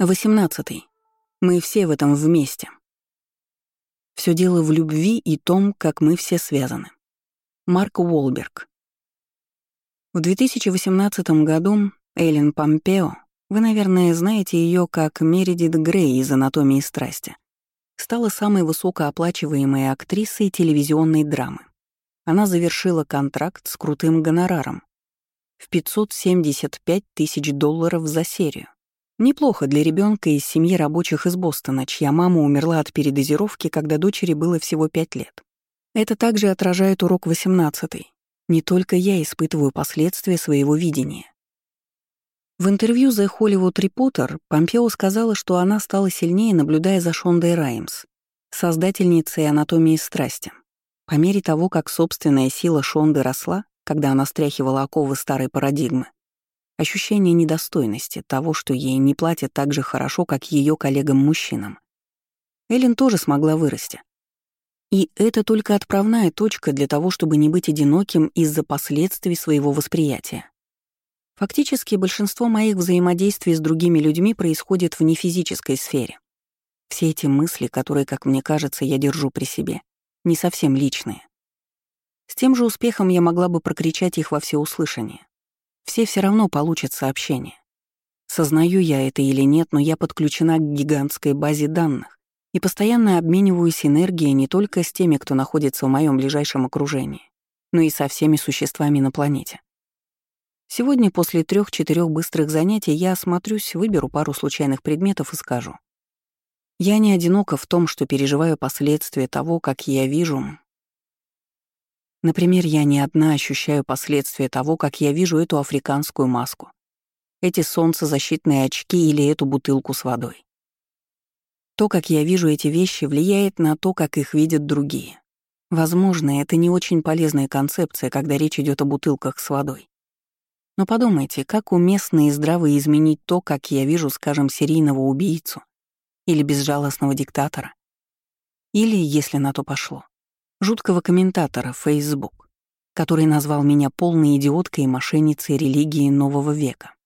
18. Мы все в этом вместе. Все дело в любви и том, как мы все связаны. Марк Уолберг. В 2018 году Эллен Помпео, вы, наверное, знаете ее как Мередит Грей из «Анатомии страсти», стала самой высокооплачиваемой актрисой телевизионной драмы. Она завершила контракт с крутым гонораром в $575 тысяч за серию. Неплохо для ребенка из семьи рабочих из Бостона, чья мама умерла от передозировки, когда дочери было всего 5 лет. Это также отражает урок 18. Не только я испытываю последствия своего видения. В интервью The Hollywood Reporter Помпео сказала, что она стала сильнее, наблюдая за Шондой Раймс, создательницей «Анатомии страсти». По мере того, как собственная сила Шонды росла, когда она стряхивала оковы старой парадигмы, ощущение недостойности того, что ей не платят так же хорошо, как ее коллегам-мужчинам. Эллен тоже смогла вырасти. И это только отправная точка для того, чтобы не быть одиноким из-за последствий своего восприятия. Фактически, большинство моих взаимодействий с другими людьми происходит в нефизической сфере. Все эти мысли, которые, как мне кажется, я держу при себе, не совсем личные. С тем же успехом я могла бы прокричать их во всеуслышание. Все равно получат сообщение. Сознаю я это или нет, но я подключена к гигантской базе данных и постоянно обмениваюсь энергией не только с теми, кто находится в моем ближайшем окружении, но и со всеми существами на планете. Сегодня после 3-4 быстрых занятий я осмотрюсь, выберу пару случайных предметов и скажу. Я не одинока в том, что переживаю последствия того, как я вижу. Например, я не одна ощущаю последствия того, как я вижу эту африканскую маску, эти солнцезащитные очки или эту бутылку с водой. То, как я вижу эти вещи, влияет на то, как их видят другие. Возможно, это не очень полезная концепция, когда речь идет о бутылках с водой. Но подумайте, как уместно и здраво изменить то, как я вижу, скажем, серийного убийцу или безжалостного диктатора. Или, если на то пошло, жуткого комментатора в Facebook, который назвал меня полной идиоткой и мошенницей религии нового века.